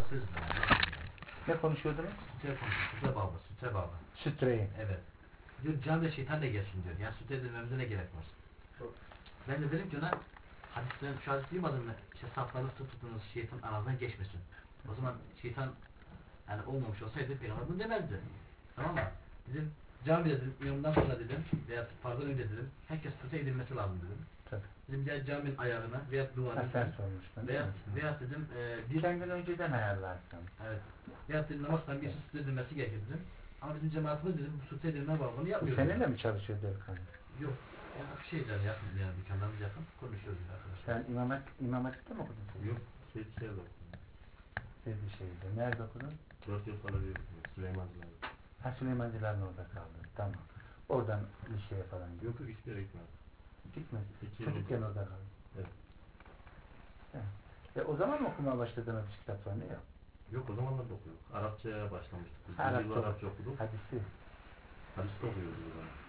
söz mü? Ne konuşuyordunuz? Sütre bağlı, sütre bağlı. Sütreyi. Evet. Diyor camide şeytan da gelsin diyor. Yani sütre edilmemize ne gerek var? Ben de dedim ki ona hadisten şu hadis duymadın mı? İşte safları tutunuz şeytan aranızdan geçmesin. O zaman şeytan yani olmamış olsaydı peygamber bunu demezdi. Tamam mı? Dedim camide dedim imamdan sonra dedim veya pardon önce dedim herkes sütre edilmesi lazım dedim. Tabii. Dedim ya caminin ayarına veya duvarına Sen sormuştun. veya dedim bir kendin önceden ayarlarsın. evet. Veya dedim namazdan birisi sütre edilmesi gerekir dedim. Ama bizim cemaatimiz dedim bu sütre edilme bağlamını yapmıyor. Seninle mi çalışıyor Delikanlı? Yok. Yani şeyler yakın yani dükkanlarımız yakın. Konuşuyoruz arkadaşlar. Sen İmam Hatip'te mi okudun? Yok. Şeyde okudum. Sevdiğişehir'de. Nerede okudun? 4 yıl sonra bir Süleymancılar. Ha, Süleymancılar'ın orada kaldın. Tamam. Oradan liseye falan gidiyor. Yok hiçbir yere gitmedim. Gitmedi. 2 yıl Çocukken oldu. orada kaldın. Evet. O zaman mı okumaya başladın hadis kitaplarını? Yok. Yok o zamanlar da okuyorduk. Arapçaya başlamıştık. Biz Arapça, Arapça okuduk. hadisi. Hadis de okuyorduk o zaman.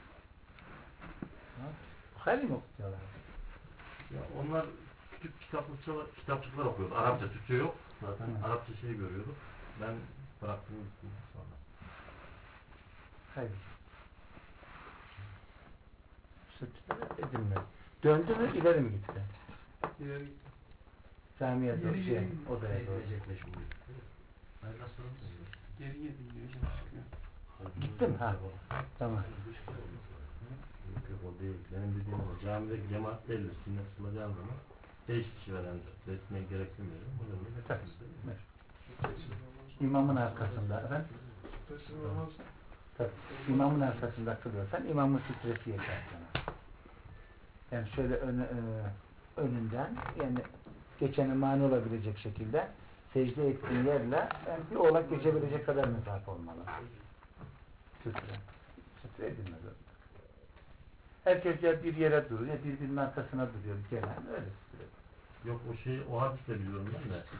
Bukhari mi okutuyorlar? Ya onlar küçük kitapçıklar okuyordu. Arapça, Türkçe yok. Zaten Arapça şey görüyorduk. Ben bıraktım gittim sonra. Hayır. Sütüde edilmez. Döndü mü ileri mi gitti? İleri gitti. Camiye doğru odaya doğru. Geri gidiyor, çıkıyor. Gittin ha? Tamam. Yok o değil. Benim dediğim o. Camide cemaat değildir. Sünnet kılacağım zaman 5 kişi veren etmeye gerektirmiyorum. O zaman Tabii. İmamın arkasında efendim? Sütresiz namaz. Tabii. İmamın arkasında kılıyorsan imamın sütresi yeter sana. Yani şöyle önünden yani geçene mani olabilecek şekilde secde ettiğin yerle yani bir oğlak geçebilecek kadar mesafe olmalı. Sütre edilmez. Herkes ya bir yere duruyor ya birbirinin arkasına duruyor. Gelen öyle sütre. Yok o şeyi o hadisle biliyorum ben de.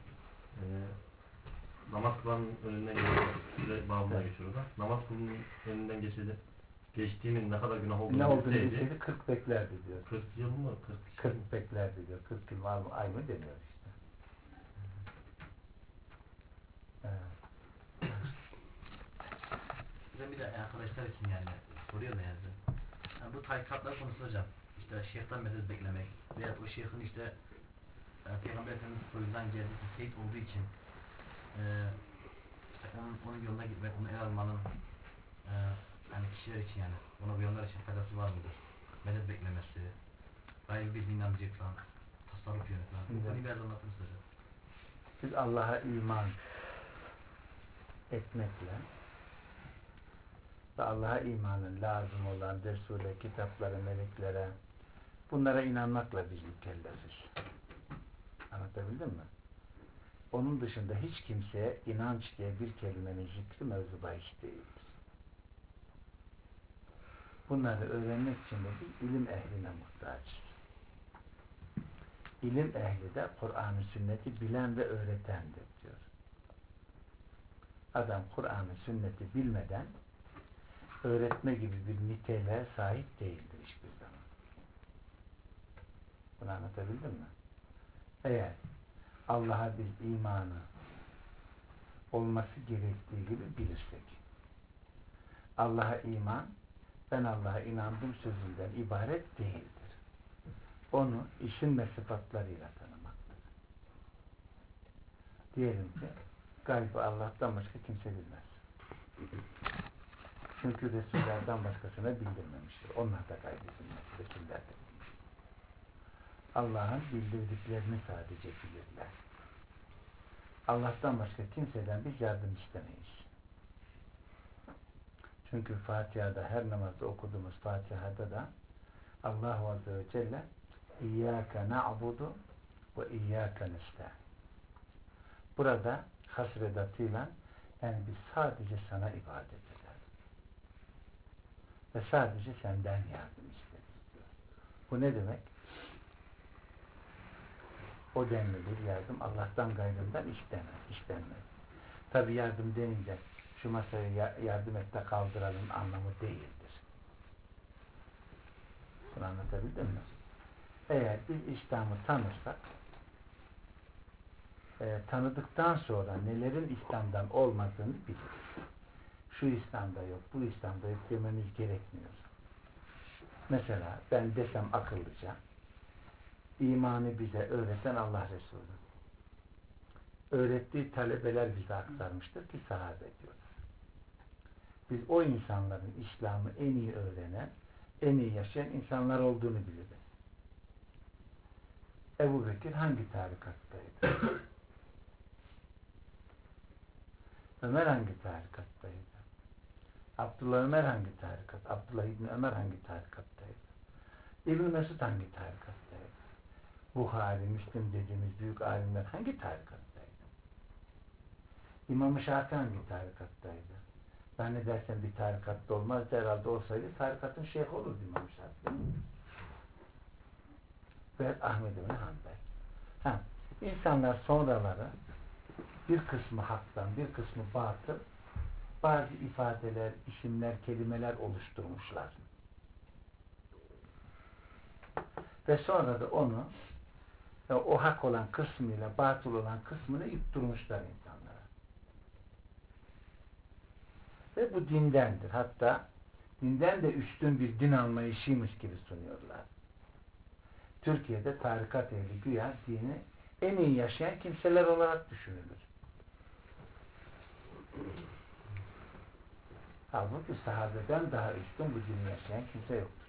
Namaz kılanın önünden geçiyor. Süre bağımına geçiyor da. Namaz kılanın önünden geçtiğimin ne kadar günah olduğunu bilseydi 40 beklerdi diyor. 40 yıl mı? 40 beklerdi diyor. 40 yıl var mı? Ay mı deniyor işte. Bir de arkadaşlar için yani soruyor da yani bu tarikatlar konusu hocam işte şeyhten medet beklemek veya o şeyhin işte Peygamber Efendimiz soyundan geldiği için seyit olduğu için işte onun yoluna gitmek, onu el almanın yani kişiler için yani ona uyanlar için faydası var mıdır? Medet beklemesi, gayrı bir inancı falan, tasarruf yönü falan. Bu konuyu biraz anlatır mısınız hocam? Biz Allah'a iman etmekle ve Allah'a imanın lazım olan Resul'e, kitaplara, meleklere bunlara inanmakla biz mükellefiz. Anlatabildim mi? Onun dışında hiç kimseye inanç diye bir kelimenin zikri mevzu bahis değildir. Bunları öğrenmek için de biz ilim ehline muhtaçız. İlim ehli de Kur'an-ı sünneti bilen ve öğretendir diyor. Adam Kur'an-ı sünneti bilmeden öğretme gibi bir niteliğe sahip değildir hiçbir zaman. Bunu anlatabildim mi? Eğer Allah'a biz imanı olması gerektiği gibi bilirsek, Allah'a iman, ben Allah'a inandım sözünden ibaret değildir. Onu isim ve sıfatlarıyla tanımaktır. Diyelim ki, gaybı Allah'tan başka kimse bilmez. Çünkü Resullerden başkasına bildirmemiştir. Onlar da gaybı bilmez. Resuller de bilmez. Allah'ın bildirdiklerini sadece bilirler. Allah'tan başka kimseden biz yardım istemeyiz. Çünkü Fatiha'da her namazda okuduğumuz Fatiha'da da Allah Azze ve Celle İyyâke na'budu ve İyyâke nesta'in. Burada hasredatıyla yani biz sadece sana ibadet ederiz. Ve sadece senden yardım isteriz diyor. Bu ne demek? O denli bir yardım Allah'tan gayrından istenmez. Tabi yardım denince şu masayı yardım et de kaldıralım anlamı değildir. Bunu anlatabildim mi? Eğer biz İslam'ı tanırsak tanıdıktan sonra nelerin İslam'dan olmadığını biliriz. Şu İslam'da yok, bu İslam'da yok dememiz gerekmiyor. Mesela ben desem akıllıca, imanı bize öğreten Allah Resulü. Öğrettiği talebeler bize aktarmıştır ki sahabe diyorlar. Biz o insanların İslam'ı en iyi öğrenen, en iyi yaşayan insanlar olduğunu biliriz. Ebu Bekir hangi tarikattaydı? Ömer hangi tarikattaydı? Abdullah Ömer hangi tarikat? Abdullah İbni Ömer hangi tarikattaydı? İbn Mesud hangi tarikattaydı? Buhari, Müslim dediğimiz büyük alimler hangi tarikattaydı? İmam-ı Şafii hangi tarikattaydı? Ben ne dersen bir tarikatta olmazdı, herhalde olsaydı tarikatın şeyhi olurdu İmam-ı Şafii. Ve Ahmed ibn Hanbel. İnsanlar sonraları bir kısmı haktan, bir kısmı batıl, bazı ifadeler, isimler, kelimeler oluşturmuşlar. Ve sonra da onu o hak olan kısmıyla batıl olan kısmını yutturmuşlar insanlara. Ve bu dindendir. Hatta dinden de üstün bir din anlayışıymış gibi sunuyorlar. Türkiye'de tarikat ehli güya dini en iyi yaşayan kimseler olarak düşünülür. Halbuki sahabeden daha üstün bu dini yaşayan kimse yoktur.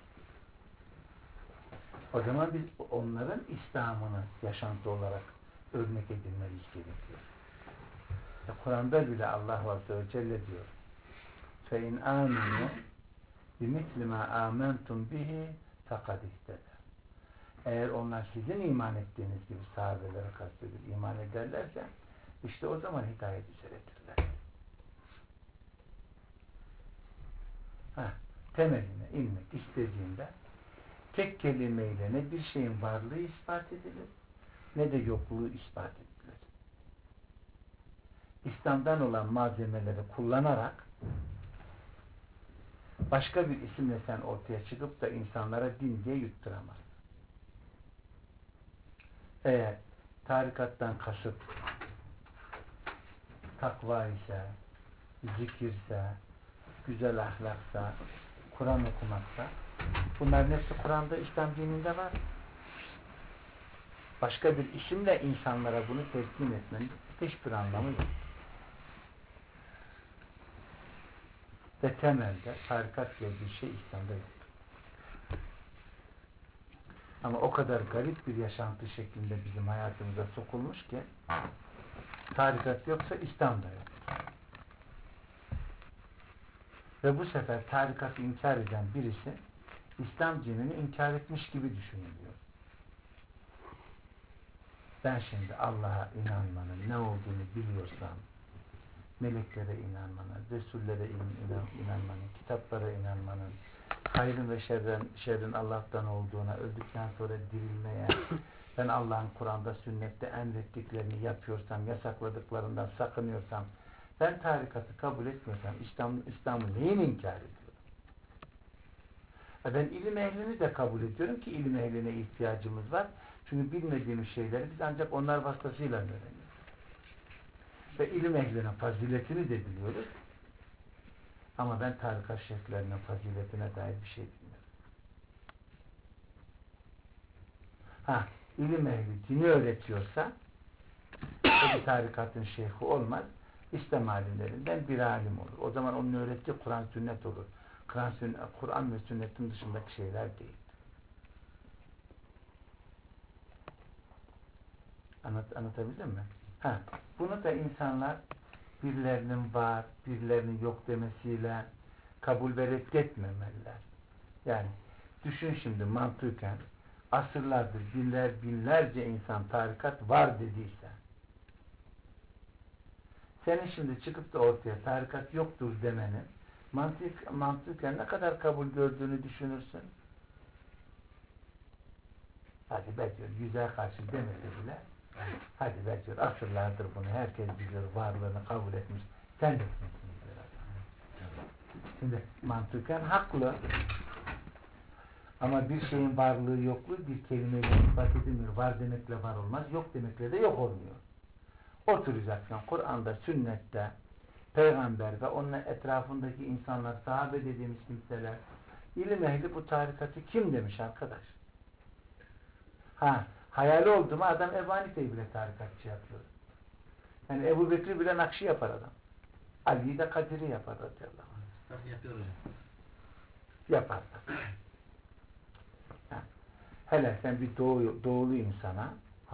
O zaman biz onların İslam'ını yaşantı olarak örnek edinmemiz gerekiyor. Kur'an'da bile Allah Azze ve Celle diyor فَاِنْ آمِنُوا بِمِثْلِ مَا آمَنْتُمْ بِهِ فَقَدْ اِهْتَدَى. Eğer onlar sizin iman ettiğiniz gibi sahabelere kastedip iman ederlerse işte o zaman hidayet üzeredirler. Temeline inmek istediğinde tek kelimeyle ne bir şeyin varlığı ispat edilir ne de yokluğu ispat edilir. İslam'dan olan malzemeleri kullanarak başka bir isimle sen ortaya çıkıp da insanlara din diye yutturamaz. Eğer tarikattan kasıt takva ise, zikirse, güzel ahlaksa, Kur'an okumaksa, bunların hepsi Kur'an'da, İslam dininde var. Başka bir isimle insanlara bunu teslim etmenin hiçbir anlamı yok. Ve temelde tarikat diye bir şey İslam'da yok. Ama o kadar garip bir yaşantı şeklinde bizim hayatımıza sokulmuş ki tarikat yoksa İslam da yok. Ve bu sefer tarikatı inkar eden birisi İslam dinini inkar etmiş gibi düşünülüyor. Ben şimdi Allah'a inanmanın ne olduğunu biliyorsam, meleklere inanmanın, Resullere inanmanın, kitaplara inanmanın, hayrın ve şerrin Allah'tan olduğuna, öldükten sonra dirilmeye, ben Allah'ın Kur'an'da, sünnette emrettiklerini yapıyorsam, yasakladıklarından sakınıyorsam, ben tarikatı kabul etmiyorsam, İslam'ı neyin inkar ediyorum? Ben ilim ehlini de kabul ediyorum ki ilim ehline ihtiyacımız var. Çünkü bilmediğimiz şeyleri biz ancak onlar vasıtasıyla öğreniyoruz. Ve ilim ehlinin faziletini de biliyoruz. Ama ben tarikat şeyhlerinin faziletine dair bir şey bilmiyorum. İlim ehli dini öğretiyorsa o bir tarikatın şeyhi olmaz. İslam alimlerinden bir alim olur. O zaman onun öğrettiği Kur'an sünnet olur. Kur'an ve sünnetin dışındaki şeyler değil. Anlatabildim mi? Bunu da insanlar birilerinin var, birilerinin yok demesiyle kabul ve reddetmemeliler. Yani düşün şimdi mantıken asırlardır binlerce insan tarikat var dediyse senin şimdi çıkıp da ortaya tarikat yoktur demenin mantıken ne kadar kabul gördüğünü düşünürsün. Hadi be diyor, yüze karşı demese bile hadi be diyor, asırlardır bunu herkes biliyor, varlığını kabul etmiş. Sen de etmişsin diyor adam. Şimdi mantıken haklı. Ama bir şeyin varlığı yokluğu bir kelimeyle ispat edilmiyor. Var demekle var olmaz, yok demekle de yok olmuyor. Oturacaksın Kur'an'da, sünnette, peygamber ve onun etrafındaki insanlar, sahabe dediğimiz kimseler, ilim ehli bu tarikatı kim demiş arkadaş? Hayali oldu mu adam Ebu Hanife'yi bile tarikatçı yapıyor. Yani Ebu Bekir bile Nakşi yapar adam. Ali'yi de Kadir'i yapar radıyallahu anh. Zaten yapıyor hocam. Yapar da. Hele sen bir doğulu insana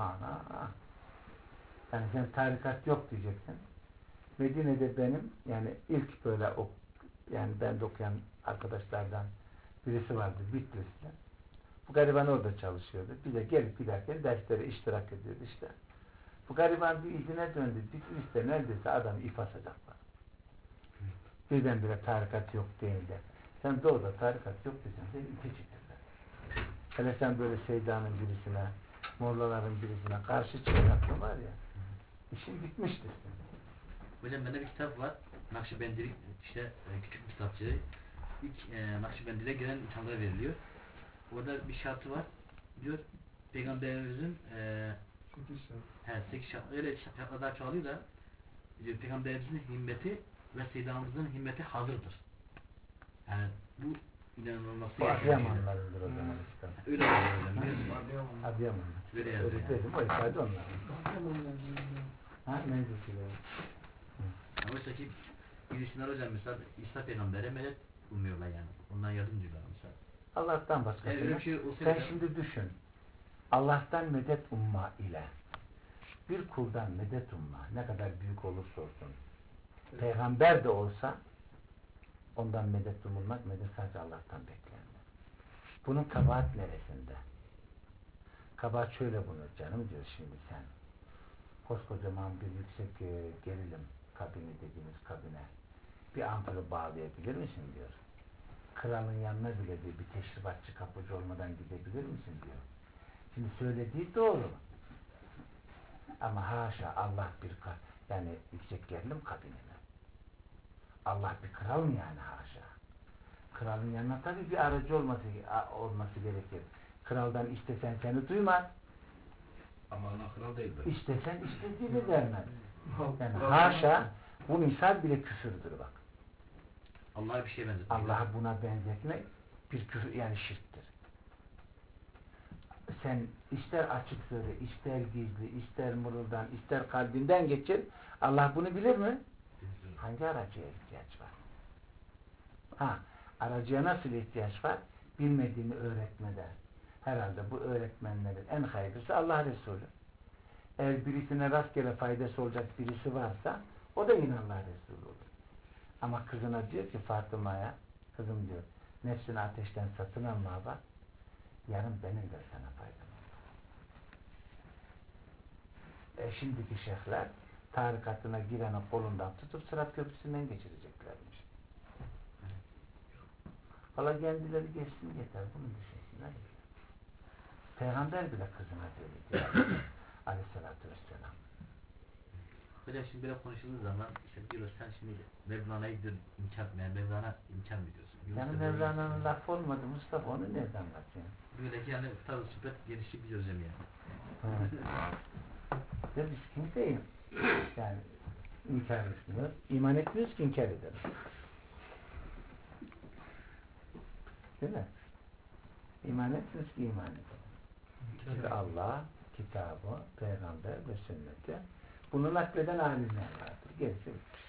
yani sen tarikat yok diyeceksin. Medine'de benim yani ilk böyle yani ben de okuyan arkadaşlardan birisi vardı Bitlis'te. Bu gariban orada çalışıyordu. Bize gelip giderken derslere iştirak ediyordu işte. Bu gariban bir izine döndü. Bitlis'te neredeyse adamı ip asacaklar. Birdenbire tarikat yok değil de. Sen doğuda tarikat yok desen seni ipe çekerler. Hele sen böyle Seyda'nın birisine, Mollaların birisine karşı çıkacaksın var ya, işin bitmiştir. Hocam bende bir kitap var. Nakşibendilik işte küçük bir kitapçı. İlk Nakşibendiliğe gelen insanlara veriliyor. Orada bir şartı var. Diyor Peygamberimizin 8 şart. Öyle şartlar daha çoğalıyor da diyor Peygamberimizin himmeti ve Seyyida'mızın himmeti hazırdır. Yani bu inanılması Bu Adıyamanlarındır o zaman işte. Öyle oluyor. Adıyamanlar. Öyle yazıyor. Öyle dedim, o ifade onlar. Mevzusiyle. Oysa ki girişimler hocam mesela İsa Peygamber'e medet umuyorlar yani. Ondan yardım diyorlar mesela. Allah'tan başkasını. Öyle bir şey Sen şimdi düşün. Allah'tan medet umma ile bir kuldan medet umma ne kadar büyük olursa olsun peygamber de olsa ondan medet umulmak medet sadece Allah'tan beklenir. Bunun kabahat neresinde? Kabahat şöyle bunu canım diyor şimdi sen. Koskocaman bir yüksek gerilim kabini dediğimiz kabine bir ampulü bağlayabilir misin diyor. Kralın yanına bile diyor, bir teşrifatçı kapıcı olmadan gidebilir misin diyor. Şimdi söylediği doğru. Ama haşa Allah bir yani yüksek gerilim kabini mi? Allah bir kral mı yani haşa? Kralın yanına tabii bir aracı olması gerekir. Kraldan istesen seni duymaz. Ama Allah kral değil be. İstesen istediğini vermez. Yani haşa bu misal bile küfürdür bak. Allah'a bir şey benzetmek. Allah'a buna benzetmek bir küfür yani şirktir. Sen ister açık söyle, ister gizli, ister mırıldan, ister kalbinden geçir. Allah bunu bilir mi? Hangi aracıya ihtiyaç var? Aracıya nasıl ihtiyaç var? Bilmediğini öğretmede. Herhalde bu öğretmenlerin en hayırlısı Allah Resulü. Eğer birisine rastgele faydası olacak birisi varsa o da yine Allah Resulü olur. Ama kızına diyor ki Fatıma'ya, kızım diyor, nefsini ateşten satın alma bak, yarın benim de sana faydam olur. Şimdiki şeyhler tarikatına gireni kolundan tutup Sırat Köprüsü'nden geçireceklermiş. Valla kendileri geçsin yeter, bunu düşünsünler. Peygamber bile kızına söyledi. Aleyhissalatü vesselam. Hocam şimdi böyle konuşulduğu zaman işte diyorlar sen şimdi Mevlana'yı inkar mı? Yani Mevlana inkar mı diyorsun? Yani Mevlana'nın lafı olmadı Mustafa, onu nereden anlatıyorsun? Böyle ki yani tarzı sohbet gelişip gidiyoruz hocam yani. Ve biz kimseyi yani inkar etmiyoruz. İman etmiyoruz ki inkar ederiz. Değil mi? İman etmiyoruz ki iman edelim. Çünkü Allah, kitabı, peygamber ve sünneti bunu nakleden alimler vardır. Gerisi bitmiş.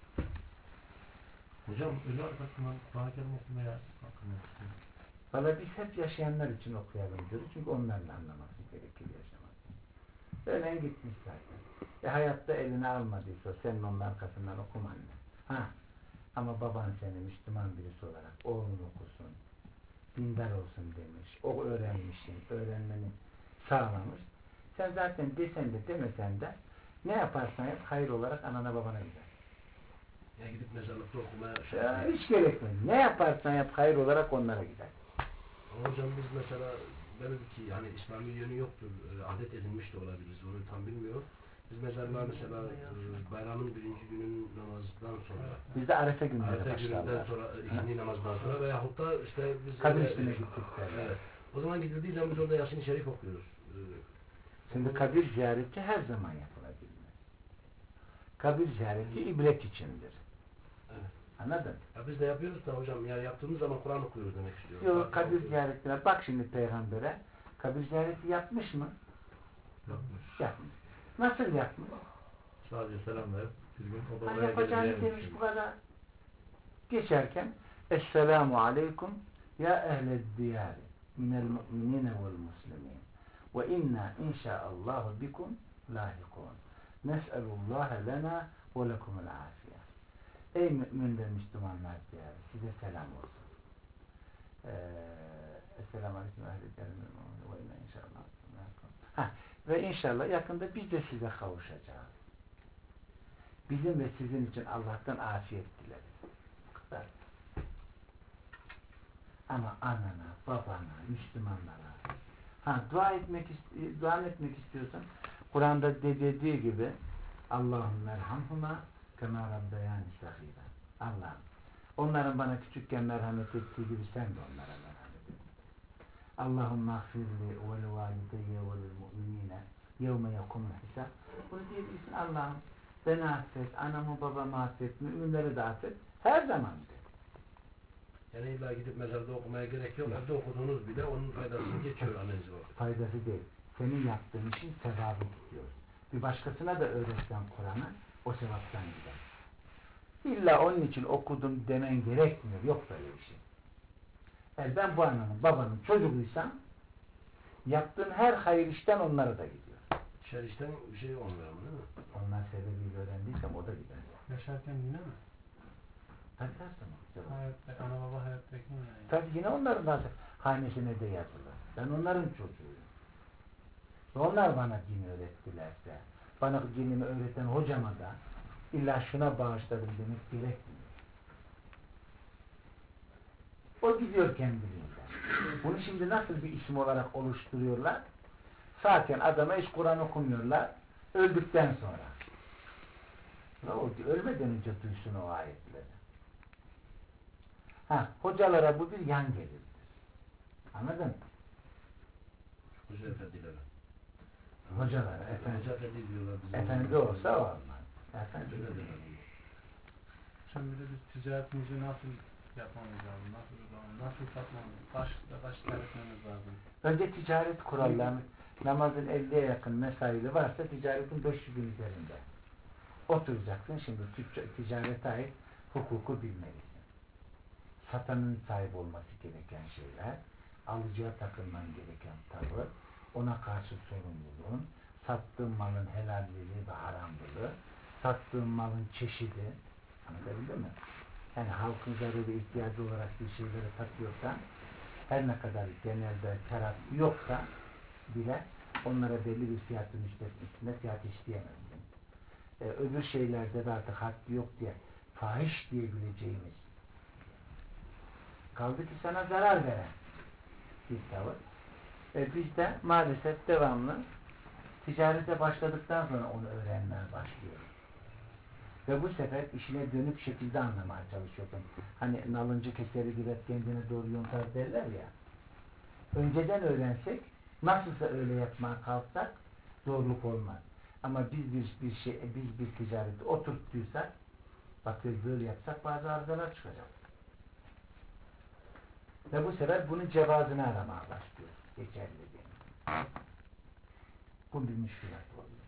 Hocam ölü arkasından Kur'an-ı Kerim okumaya hakkında. Valla biz hep yaşayanlar için okuyalım diyoruz. Çünkü onların anlaması gerekir yaşamak. Ölen gitmiş zaten. Hayatta eline almadıysa senin onun arkasından okuma anne. Ama baban seni Müslüman birisi olarak oğlun okusun, dindar olsun demiş. O öğrenmişsin, öğrenmeni sağlamış. Sen zaten desen de demesen de ne yaparsan yap hayır olarak anana babana gider. Ya gidip mezarlıkta okumaya hiç gerekmez. Ne yaparsan yap hayır olarak onlara gider. Ama hocam biz mesela belki yani İslami yönü yoktur. Adet edinmiş de olabiliriz. Onu tam bilmiyorum. Biz mezarlığa mesela bayramın birinci günün namazdan sonra Bizde Arefe günleri Arefe gününden başlarlar. sonra ikindi namazdan sonra veyahut da işte biz Kabir üstüne gittik derler. evet. O zaman gidildiği zaman biz orada Yasin-i Şerif okuyoruz. Şimdi kabir ziyareti her zaman yapılabilir. Kabir ziyareti ibret içindir. Evet. Anladın? Ya biz de yapıyoruz da hocam, yani yaptığımız zaman Kur'an okuyoruz demek istiyorum. Yok, Fatiha kabir okuyoruz. ziyaretine bak şimdi peygambere. Kabir ziyareti yapmış mı? Yapmış. Yapmış. Nasıl yapmış? Sadece selam verip bir gün o Hani babaya yapacağını geleceğini demiş bu düşünmüş. kadar. Geçerken Esselamu aleyküm ya ehled diyari minel mu'minine vel muslimin ve inna inşaallahu bikum lahikun nes'elullaha lena ve lekumul afiye. Ey mümin ve Müslümanlar diyarı, size selam olsun. Esselamu aleyküm ehled diyari minel mu'minine ve inna inşaallahu bikum lahikun. Ve inşallah yakında biz de size kavuşacağız. Bizim ve sizin için Allah'tan afiyet dileriz. Bu kadar. Ama anana, babana, Müslümanlara dua etmek istiyorsan Kur'an'da dediği gibi Allahümme erhamhuma kema rabbayani sahira. Allah'ım onların bana küçükken merhamet ettiği gibi sen de onlara merhamet et. Allahümme affirli ve valideyye ve mu'minine yevme yakumul hisab. Bunu diyebilirsin. Allah'ım beni affet, anamı babamı affet, müminleri de affet. Her zaman de. Yani illa gidip mezarda okumaya gerek yok. Evde okuduğunuz bile onun faydasını geçiyor annenize o. Faydası değil. Senin yaptığın işin sevabı gidiyor. Bir başkasına da öğretsen Kur'an'ı o sevaptan gider. İlla onun için okudum demen gerekmiyor. Yok böyle bir şey. Eğer ben bu ananın babanın çocuğuysam yaptığın her hayır işten onlara da gidiyor. Şer işten bir şey olmuyor mu, değil mi? Onlar sebebiyle öğrendiysem o da gider. Yaşarken yine mi? Tabii her zaman. Sevap. Hayatta, ana baba hayattayken yani. Tabii yine onların da hanesine de yazılır. Ben onların çocuğuyum. Ve onlar bana din öğrettilerse, bana dinimi öğreten hocama da illa şuna bağışladım demek gerekmiyor. O gidiyor kendiliğinden. Bunu şimdi nasıl bir isim olarak oluşturuyorlar? Zaten adama hiç Kur'an okumuyorlar. Öldükten sonra. O ölmeden önce duysun o ayetleri. Hocalara bu bir yan gelirdir. Anladın mı? Hoca efendilere. Hocalara, efendi. Hoca efendi diyorlar bize. Efendi olsa olmaz. Efendi Öyle değil. diyorlar. Şimdi bir de biz ticaretimizi nasıl yapmamız lazım? Nasıl satmamız? Kaç etmemiz lazım? Önce ticaret kurallarını, namazın 50'ye yakın mesaili varsa ticaretin 500'ün üzerinde. Oturacaksın şimdi ticarete ait hukuku bilmelisin. Satanın sahip olması gereken şeyler, alıcıya takılman gereken tavır, ona karşı sorumluluğun, sattığın malın helalliliği ve haramlılığı, sattığın malın çeşidi, anlatabildim mi? Yani halkın zaruri ihtiyacı olarak bir şeyleri satıyorsan, her ne kadar genelde teras yoksa bile onlara belli bir fiyatın üstünde fiyat isteyemezsin. Öbür şeylerde de artık haddi yok diye fahiş diyebileceğimiz, kaldı ki sana zarar veren bir tavır. Biz de maalesef devamlı ticarete başladıktan sonra onu öğrenmeye başlıyoruz. Ve bu sefer işine dönük şekilde anlamaya çalışıyorsun. Hani nalıncı keseri gibi kendine doğru yontar derler ya. Önceden öğrensek, nasılsa öyle yapmaya kalksak doğruluk olmaz. Ama biz bir ticareti oturttuysak, bakıyoruz böyle yapsak bazı arızalar çıkacak. Ve bu sefer bunun cevazını aramaya başlıyoruz. Geçerli değil. Bu bir müşkülat oluyor.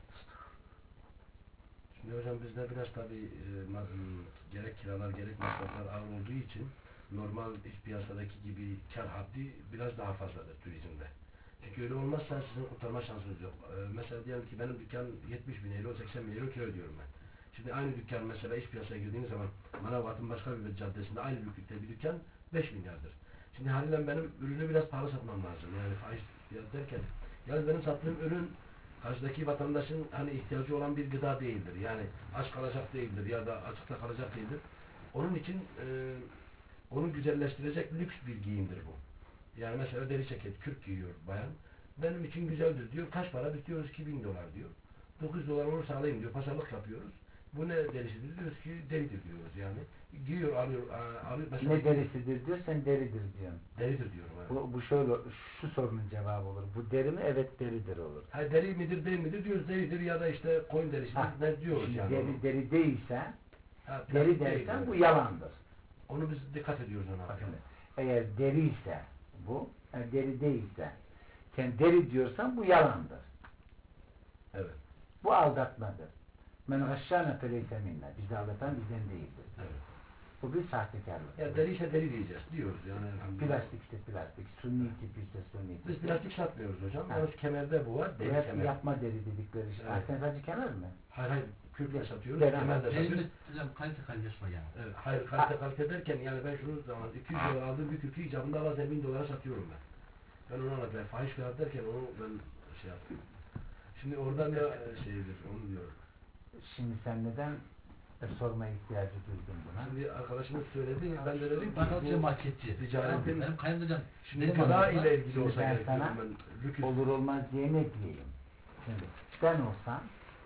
Şimdi hocam bizde biraz tabii gerek kiralar gerek masraflar ağır olduğu için normal iç piyasadaki gibi kar haddi biraz daha fazladır turizmde. Çünkü öyle olmazsa sizin kurtarma şansınız yok. Mesela diyelim ki benim dükkan 70 bin euro, 80 bin euro kira ödüyorum ben. Şimdi aynı dükkan mesela iç piyasaya girdiğiniz zaman Manavgat'ın başka bir caddesinde aynı büyüklükte bir dükkan 5 milyardır. Şimdi haliyle benim ürünü biraz pahalı satmam lazım. Yani fahiş fiyat derken, yani benim sattığım ürün karşıdaki vatandaşın hani ihtiyacı olan bir gıda değildir. Yani aç kalacak değildir ya da açıkta kalacak değildir. Onun için onu güzelleştirecek lüks bir giyimdir bu. Yani mesela deri ceket, kürk giyiyor bayan. Benim için güzeldir diyor. Kaç para? Biz diyoruz ki $1000 diyor. $9 olursa alayım diyor. Pazarlık yapıyoruz. Bu ne derisidir? Diyoruz ki deridir diyoruz yani. Giyiyor, alıyor mesela. Ne derisidir diyor, sen deridir diyorsun. Deridir diyorum. Evet. Bu şöyle, şu sorunun cevabı olur. Bu deri mi? Evet, deridir olur. Ha, deri midir değil midir diyoruz, deridir ya da işte koyun derisidir Ha, ne diyoruz şimdi yani. deri değilse, Ha, deri plastik dersen değil, bu evet. yalandır. Onu biz dikkat ediyoruz ona. Bakın, eğer deri ise bu, deri değilse, sen deri diyorsan bu yalandır. Evet. Bu aldatmadır. Men gashşâne feleyse minna. Bizi aldatan bizden değildir. Evet. Bu bir sahtekarlık. Ya deri ise deri diyeceğiz diyoruz yani elhamdülillah. Plastik ise plastik, sünni tip ise sünni tip. Biz plastik satmıyoruz hocam. Ha. Yalnız kemerde bu var. Deri Evet, kemer. yapma deri dedikleri şey. Evet. Sen sadece kemer mi? Hayır, kürkle satıyoruz. Deri. Kemer de satıyoruz. Derinin hocam kalitesi var yani. Evet, hayır, kalite derken yani ben şunu zaman 200 dolar aldığım bir kürkü icabında bazen 1000 dolara satıyorum ben. Ben onu anlatayım. Fahiş fiyat derken onu ben şey yapıyorum. Şimdi oradan ya şeydir, onu diyorum. Şimdi sen neden sorma ihtiyacı duydun buna? Şimdi arkadaşımız söyledi, ben de dedim ki Bakkalcı marketçi. ticaretin Benim kayınhocam şimdi benim gıda anlamda- ile ilgili Şimdi olsa ben gerek sana diyorum ben. Lüküs. olur olmaz diye ne diyeyim? Şimdi ben olsam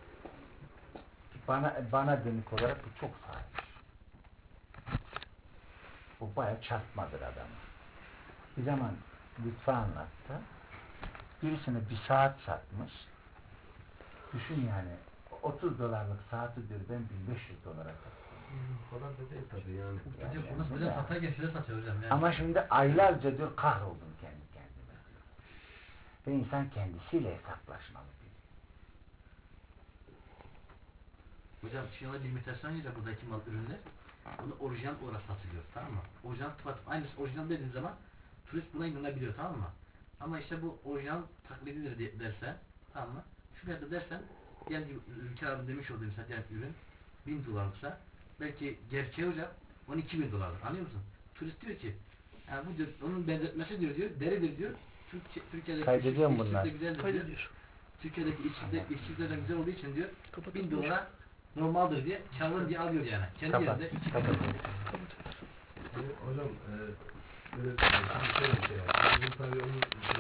bana dönük olarak bu çok fahiş. Bu bayağı çarpmadır adamı. Bir zaman Lütfü anlattı. Birisine bir saat satmış. Düşün yani 30 dolarlık saati diyor ben 1500 dolara sattım. O kadar da değil tabii yani. Hocam bunu hocam satarken şöyle satıyor hocam. Yani. Ama şimdi aylarca diyor kahroldum kendi kendime diyor. Ve insan kendisiyle hesaplaşmalı diyor. Hocam şimdi limitasyon ile buradaki mal ürünler bunu orijinal olarak satılıyor, tamam mı? Orijinal tıpatıp aynısı orijinal dediğin zaman turist buna inanabiliyor, tamam mı? Ama işte bu orijinal taklididir dersen, tamam mı? Şu fiyatı dersen, diyelim ki Ülker abi demiş olduğu mesela diyelim ürün 1000 dolarlıksa belki gerçeği hocam 12.000 dolardır, anlıyor musun? Turist diyor ki yani bu diyor, onun benzetmesi diyor deridir diyor. Türkiye'deki Kaydediyorum işçilik bunlar. de güzeldir diyor. Türkiye'deki işçiliklerden güzel olduğu için diyor 1000 dolara normaldir diye karlı diye alıyor yani. Kendi Kapat, yerinde 2 kapat. Hocam böyle şöyle bir şey var. Bizim tabii onun